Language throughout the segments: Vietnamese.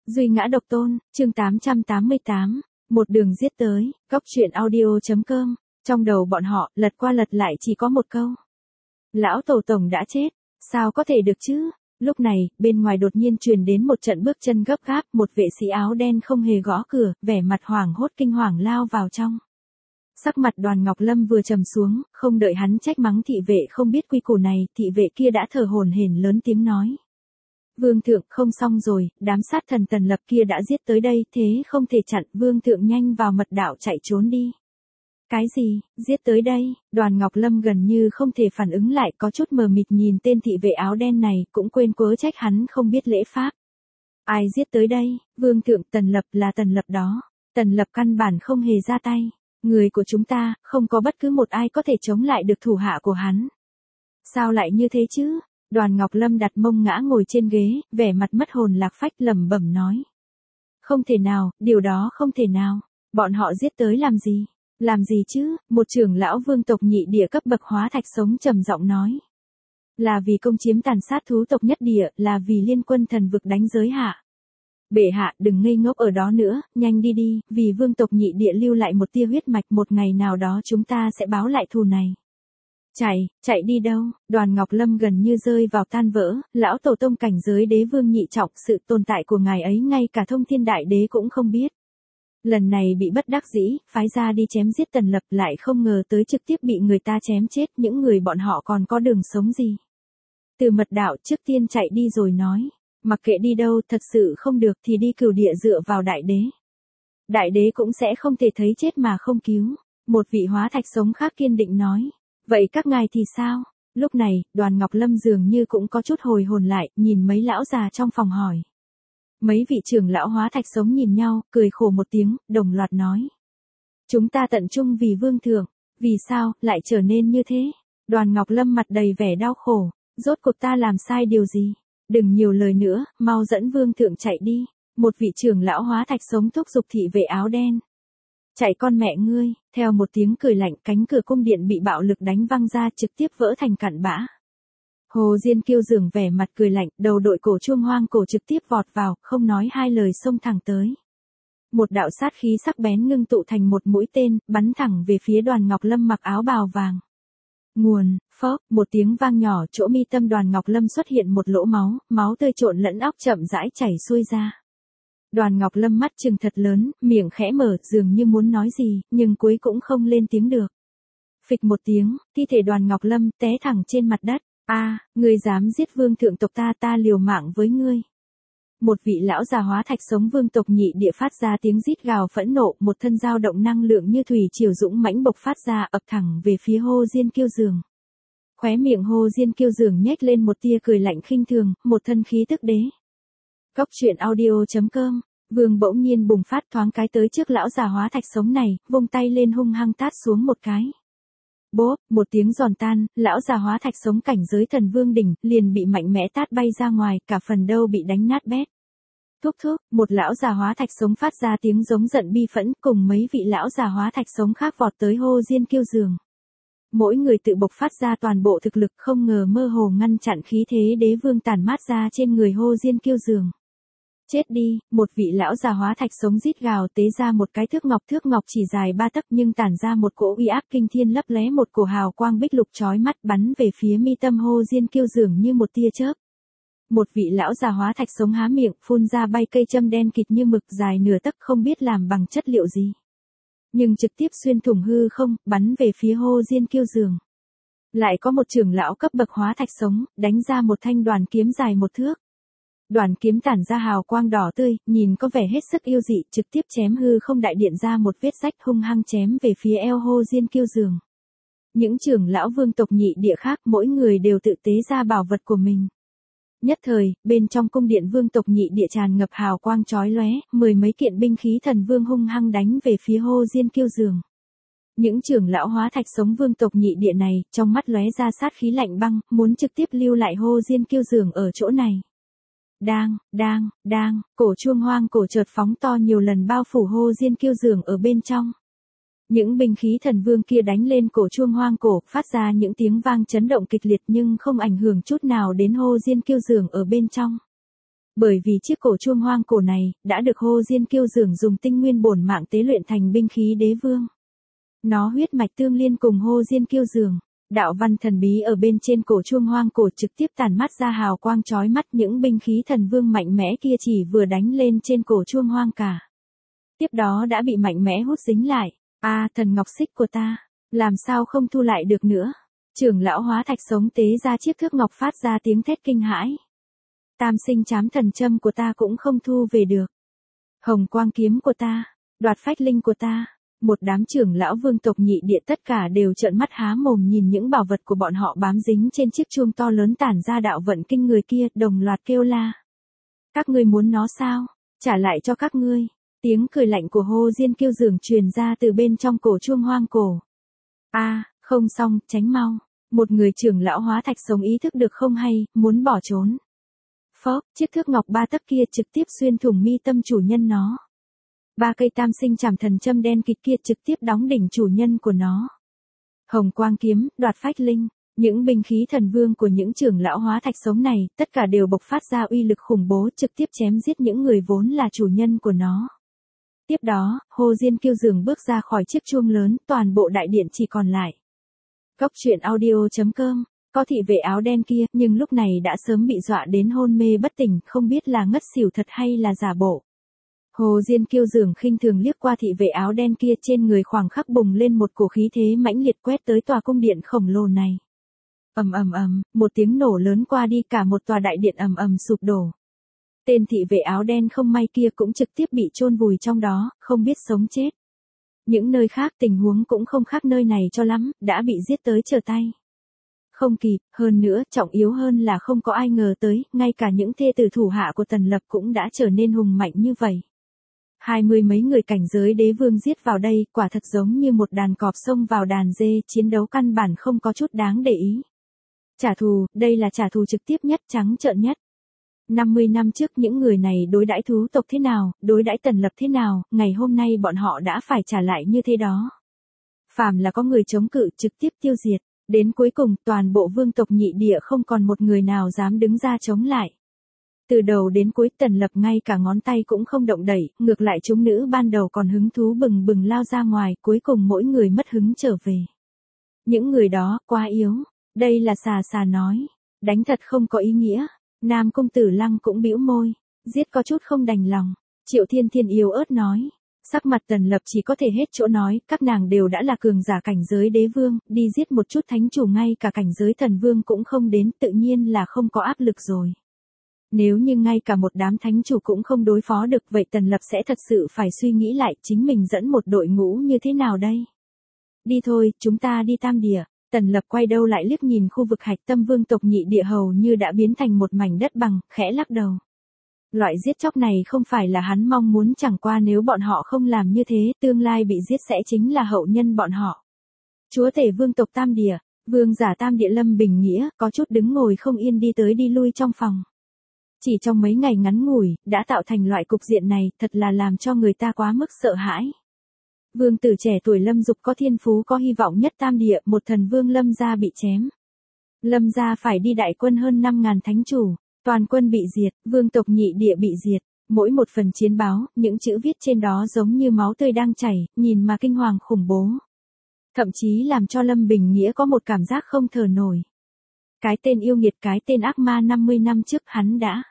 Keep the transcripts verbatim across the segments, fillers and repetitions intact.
Duy ngã độc tôn, chương tám trăm tám mươi tám, một đường giết tới, góc truyện audio.com, trong đầu bọn họ, lật qua lật lại chỉ có một câu. Lão tổ tổng đã chết, sao có thể được chứ? Lúc này, bên ngoài đột nhiên truyền đến một trận bước chân gấp gáp, một vệ sĩ áo đen không hề gõ cửa, vẻ mặt hoảng hốt kinh hoàng lao vào trong. Sắc mặt Đoàn Ngọc Lâm vừa trầm xuống, không đợi hắn trách mắng thị vệ không biết quy củ này, thị vệ kia đã thở hổn hển lớn tiếng nói. Vương thượng, không xong rồi, đám sát thần Tần Lập kia đã giết tới đây, thế không thể chặn, vương thượng nhanh vào mật đạo chạy trốn đi. Cái gì, giết tới đây? Đoàn Ngọc Lâm gần như không thể phản ứng lại, có chút mờ mịt nhìn tên thị vệ áo đen này, cũng quên quớ trách hắn không biết lễ pháp. Ai giết tới đây? Vương thượng, Tần Lập là Tần Lập đó. Tần Lập căn bản không hề ra tay. Người của chúng ta, không có bất cứ một ai có thể chống lại được thủ hạ của hắn. Sao lại như thế chứ? Đoàn Ngọc Lâm đặt mông ngã ngồi trên ghế, vẻ mặt mất hồn lạc phách lẩm bẩm nói. Không thể nào, điều đó không thể nào. Bọn họ giết tới làm gì? Làm gì chứ? Một trưởng lão vương tộc nhị địa cấp bậc hóa thạch sống trầm giọng nói. Là vì công chiếm tàn sát thú tộc nhất địa, là vì liên quân thần vực đánh giới hạ. Bệ hạ, đừng ngây ngốc ở đó nữa, nhanh đi đi, vì vương tộc nhị địa lưu lại một tia huyết mạch, một ngày nào đó chúng ta sẽ báo lại thù này. Chạy, chạy đi đâu? Đoàn Ngọc Lâm gần như rơi vào tan vỡ, lão tổ tông cảnh giới đế vương nhị trọng, sự tồn tại của ngài ấy ngay cả thông thiên đại đế cũng không biết. Lần này bị bất đắc dĩ, phái ra đi chém giết Tần Lập, lại không ngờ tới trực tiếp bị người ta chém chết, những người bọn họ còn có đường sống gì. Từ mật đạo trước tiên chạy đi rồi nói, mặc kệ đi đâu, thật sự không được thì đi cửu địa dựa vào đại đế. Đại đế cũng sẽ không thể thấy chết mà không cứu. Một vị hóa thạch sống khác kiên định nói. Vậy các ngài thì sao? Lúc này, Đoàn Ngọc Lâm dường như cũng có chút hồi hồn lại, nhìn mấy lão già trong phòng hỏi. Mấy vị trưởng lão hóa thạch sống nhìn nhau, cười khổ một tiếng, đồng loạt nói. Chúng ta tận trung vì vương thượng, vì sao, lại trở nên như thế? Đoàn Ngọc Lâm mặt đầy vẻ đau khổ, rốt cuộc ta làm sai điều gì? Đừng nhiều lời nữa, mau dẫn vương thượng chạy đi. Một vị trưởng lão hóa thạch sống thúc giục thị vệ áo đen. Chạy con mẹ ngươi, theo một tiếng cười lạnh, cánh cửa cung điện bị bạo lực đánh văng ra, trực tiếp vỡ thành cặn bã. Hồ Diên Kiêu dường vẻ mặt cười lạnh, đầu đội cổ chuông hoang cổ trực tiếp vọt vào, không nói hai lời xông thẳng tới. Một đạo sát khí sắc bén ngưng tụ thành một mũi tên, bắn thẳng về phía Đoàn Ngọc Lâm mặc áo bào vàng. Nguồn, phốc, một tiếng vang nhỏ, chỗ mi tâm Đoàn Ngọc Lâm xuất hiện một lỗ máu, máu tươi trộn lẫn óc chậm rãi chảy xuôi ra. Đoàn Ngọc Lâm mắt trừng thật lớn, miệng khẽ mở, dường như muốn nói gì, nhưng cuối cũng không lên tiếng được. Phịch một tiếng, thi thể Đoàn Ngọc Lâm té thẳng trên mặt đất. A, à, ngươi dám giết vương thượng tộc ta, ta liều mạng với ngươi. Một vị lão già hóa thạch sống vương tộc nhị địa phát ra tiếng rít gào phẫn nộ, một thân dao động năng lượng như thủy triều dũng mãnh bộc phát ra, ập thẳng về phía Hồ Diên Kiêu Dường. Khóe miệng Hồ Diên Kiêu Dường nhếch lên một tia cười lạnh khinh thường, một thân khí tức đế. Góc truyện audio.com, vương bỗng nhiên bùng phát thoáng cái tới trước lão già hóa thạch sống này, vung tay lên hung hăng tát xuống một cái. Bốp, một tiếng giòn tan, lão già hóa thạch sống cảnh giới thần vương đỉnh, liền bị mạnh mẽ tát bay ra ngoài, cả phần đâu bị đánh nát bét. Thúc thúc, một lão già hóa thạch sống phát ra tiếng giống giận bi phẫn, cùng mấy vị lão già hóa thạch sống khác vọt tới Hồ Diên Kiêu Dường. Mỗi người tự bộc phát ra toàn bộ thực lực, không ngờ mơ hồ ngăn chặn khí thế đế vương tàn mát ra trên người Hồ Diên Kiêu Dường. Chết đi, một vị lão già hóa thạch sống rít gào tế ra một cái thước ngọc, thước ngọc chỉ dài ba tấc nhưng tản ra một cỗ uy áp kinh thiên, lấp lé một cổ hào quang bích lục chói mắt, bắn về phía mi tâm Hồ Diên Kiêu Dường như một tia chớp. Một vị lão già hóa thạch sống há miệng, phun ra bay cây châm đen kịt như mực, dài nửa tấc, không biết làm bằng chất liệu gì. Nhưng trực tiếp xuyên thủng hư không, bắn về phía Hồ Diên Kiêu Dường. Lại có một trưởng lão cấp bậc hóa thạch sống, đánh ra một thanh đoàn kiếm dài một thước. Đoàn kiếm tản ra hào quang đỏ tươi, nhìn có vẻ hết sức yêu dị, trực tiếp chém hư không đại điện ra một vết rách, hung hăng chém về phía eo Hồ Diên Kiêu Dường. Những trưởng lão vương tộc nhị địa khác, mỗi người đều tự tế ra bảo vật của mình. Nhất thời, bên trong cung điện vương tộc nhị địa tràn ngập hào quang chói lóe, mười mấy kiện binh khí thần vương hung hăng đánh về phía Hồ Diên Kiêu Dường. Những trưởng lão hóa thạch sống vương tộc nhị địa này, trong mắt lóe ra sát khí lạnh băng, muốn trực tiếp lưu lại Hồ Diên Kiêu Dường ở chỗ này. Đang, đang, đang, cổ chuông hoang cổ chợt phóng to nhiều lần bao phủ Hồ Diên Kiêu Dường ở bên trong. Những binh khí thần vương kia đánh lên cổ chuông hoang cổ, phát ra những tiếng vang chấn động kịch liệt nhưng không ảnh hưởng chút nào đến Hồ Diên Kiêu Dường ở bên trong. Bởi vì chiếc cổ chuông hoang cổ này, đã được Hồ Diên Kiêu Dường dùng tinh nguyên bổn mạng tế luyện thành binh khí đế vương. Nó huyết mạch tương liên cùng Hồ Diên Kiêu Dường. Đạo văn thần bí ở bên trên cổ chuông hoang cổ trực tiếp tản mắt ra hào quang chói mắt, những binh khí thần vương mạnh mẽ kia chỉ vừa đánh lên trên cổ chuông hoang cả. Tiếp đó đã bị mạnh mẽ hút dính lại. A à, thần ngọc xích của ta, làm sao không thu lại được nữa. Trưởng lão hóa thạch sống tế ra chiếc thước ngọc phát ra tiếng thét kinh hãi. Tam sinh chám thần châm của ta cũng không thu về được. Hồng quang kiếm của ta, đoạt phách linh của ta. Một đám trưởng lão vương tộc nhị địa tất cả đều trợn mắt há mồm nhìn những bảo vật của bọn họ bám dính trên chiếc chuông to lớn tản ra đạo vận kinh người kia, đồng loạt kêu la. Các ngươi muốn nó sao? Trả lại cho các ngươi. Tiếng cười lạnh của Hồ Diên Kiêu Dường truyền ra từ bên trong cổ chuông hoang cổ. A, à, không xong, tránh mau. Một người trưởng lão hóa thạch sống ý thức được không hay, muốn bỏ trốn. Phốc, chiếc thước ngọc ba tấc kia trực tiếp xuyên thủng mi tâm chủ nhân nó. Ba cây tam sinh chảm thần châm đen kịt kia trực tiếp đóng đỉnh chủ nhân của nó. Hồng quang kiếm, đoạt phách linh, những binh khí thần vương của những trưởng lão hóa thạch sống này, tất cả đều bộc phát ra uy lực khủng bố, trực tiếp chém giết những người vốn là chủ nhân của nó. Tiếp đó, Hồ Diên Kiêu Dường bước ra khỏi chiếc chuông lớn, toàn bộ đại điện chỉ còn lại. Góc truyện audio chấm com. Có thị vệ áo đen kia, nhưng lúc này đã sớm bị dọa đến hôn mê bất tỉnh, không biết là ngất xỉu thật hay là giả bộ. Hồ Diên Kiêu Dường khinh thường liếc qua thị vệ áo đen kia, trên người khoảng khắc bùng lên một cổ khí thế mãnh liệt quét tới tòa cung điện khổng lồ này. Ầm ầm ầm, một tiếng nổ lớn qua đi, cả một tòa đại điện ầm ầm sụp đổ. Tên thị vệ áo đen không may kia cũng trực tiếp bị chôn vùi trong đó, không biết sống chết. Những nơi khác tình huống cũng không khác nơi này cho lắm, đã bị giết tới trở tay. Không kịp, hơn nữa, trọng yếu hơn là không có ai ngờ tới, ngay cả những thê tử thủ hạ của Tần Lập cũng đã trở nên hùng mạnh như vậy. Hai mươi mấy người cảnh giới đế vương giết vào đây, quả thật giống như một đàn cọp xông vào đàn dê, chiến đấu căn bản không có chút đáng để ý. Trả thù, đây là trả thù trực tiếp nhất, trắng trợn nhất. năm mươi năm trước những người này đối đãi thú tộc thế nào, đối đãi Tần Lập thế nào, ngày hôm nay bọn họ đã phải trả lại như thế đó. Phàm là có người chống cự, trực tiếp tiêu diệt. Đến cuối cùng, toàn bộ vương tộc nhị địa không còn một người nào dám đứng ra chống lại. Từ đầu đến cuối Tần Lập ngay cả ngón tay cũng không động đẩy, ngược lại chúng nữ ban đầu còn hứng thú bừng bừng lao ra ngoài, cuối cùng mỗi người mất hứng trở về. Những người đó, quá yếu. Đây là xà xà nói. Đánh thật không có ý nghĩa. Nam công tử Lăng cũng bĩu môi. Giết có chút không đành lòng. Triệu Thiên Thiên yếu ớt nói. Sắc mặt Tần Lập chỉ có thể hết chỗ nói, các nàng đều đã là cường giả cảnh giới đế vương, đi giết một chút thánh chủ ngay cả cảnh giới thần vương cũng không đến, tự nhiên là không có áp lực rồi. Nếu như ngay cả một đám thánh chủ cũng không đối phó được, vậy Tần Lập sẽ thật sự phải suy nghĩ lại chính mình dẫn một đội ngũ như thế nào đây. Đi thôi, chúng ta đi Tam Địa. Tần Lập quay đầu lại liếc nhìn khu vực hạch tâm vương tộc nhị địa hầu như đã biến thành một mảnh đất bằng, khẽ lắc đầu. Loại giết chóc này không phải là hắn mong muốn, chẳng qua nếu bọn họ không làm như thế, tương lai bị giết sẽ chính là hậu nhân bọn họ. Chúa tể vương tộc Tam Địa, vương giả Tam Địa Lâm Bình Nghĩa, có chút đứng ngồi không yên đi tới đi lui trong phòng. Chỉ trong mấy ngày ngắn ngủi, đã tạo thành loại cục diện này, thật là làm cho người ta quá mức sợ hãi. Vương tử trẻ tuổi Lâm Dục có thiên phú có hy vọng nhất Tam Địa, một thần vương Lâm gia bị chém. Lâm gia phải đi đại quân hơn năm ngàn thánh chủ. Toàn quân bị diệt, vương tộc nhị địa bị diệt, mỗi một phần chiến báo, những chữ viết trên đó giống như máu tươi đang chảy, nhìn mà kinh hoàng khủng bố. Thậm chí làm cho Lâm Bình Nghĩa có một cảm giác không thở nổi. Cái tên yêu nghiệt, cái tên ác ma năm mươi năm trước hắn đã,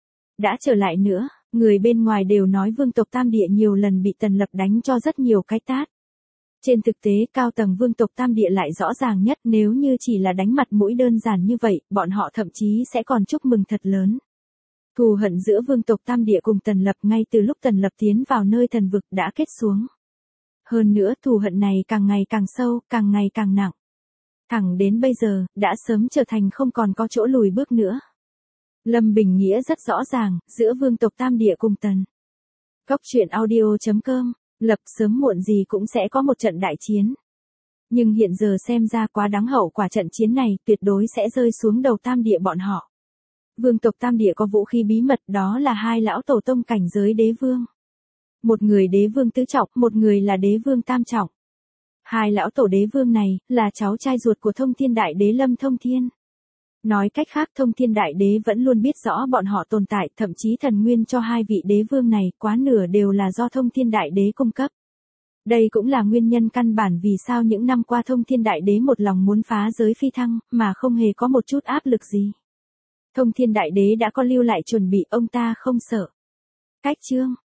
đã trở lại nữa, người bên ngoài đều nói vương tộc Tam Địa nhiều lần bị Tần Lập đánh cho rất nhiều cái tát. Trên thực tế cao tầng vương tộc Tam Địa lại rõ ràng nhất, nếu như chỉ là đánh mặt mũi đơn giản như vậy, bọn họ thậm chí sẽ còn chúc mừng thật lớn. Thù hận giữa vương tộc Tam Địa cùng Tần Lập ngay từ lúc Tần Lập tiến vào nơi thần vực đã kết xuống. Hơn nữa thù hận này càng ngày càng sâu, càng ngày càng nặng. Thẳng đến bây giờ, đã sớm trở thành không còn có chỗ lùi bước nữa. Lâm Bình Nghĩa rất rõ ràng, giữa vương tộc Tam Địa cùng Tần. Góc truyện audio chấm com. Lập sớm muộn gì cũng sẽ có một trận đại chiến. Nhưng hiện giờ xem ra quá đáng, hậu quả trận chiến này tuyệt đối sẽ rơi xuống đầu Tam Địa bọn họ. Vương tộc Tam Địa có vũ khí bí mật, đó là hai lão tổ tông cảnh giới đế vương. Một người đế vương tứ trọng, một người là đế vương tam trọng. Hai lão tổ đế vương này là cháu trai ruột của Thông Thiên Đại Đế Lâm Thông Thiên. Nói cách khác Thông Thiên Đại Đế vẫn luôn biết rõ bọn họ tồn tại, thậm chí thần nguyên cho hai vị đế vương này quá nửa đều là do Thông Thiên Đại Đế cung cấp. Đây cũng là nguyên nhân căn bản vì sao những năm qua Thông Thiên Đại Đế một lòng muốn phá giới phi thăng, mà không hề có một chút áp lực gì. Thông Thiên Đại Đế đã có lưu lại chuẩn bị, ông ta không sợ. Cách chương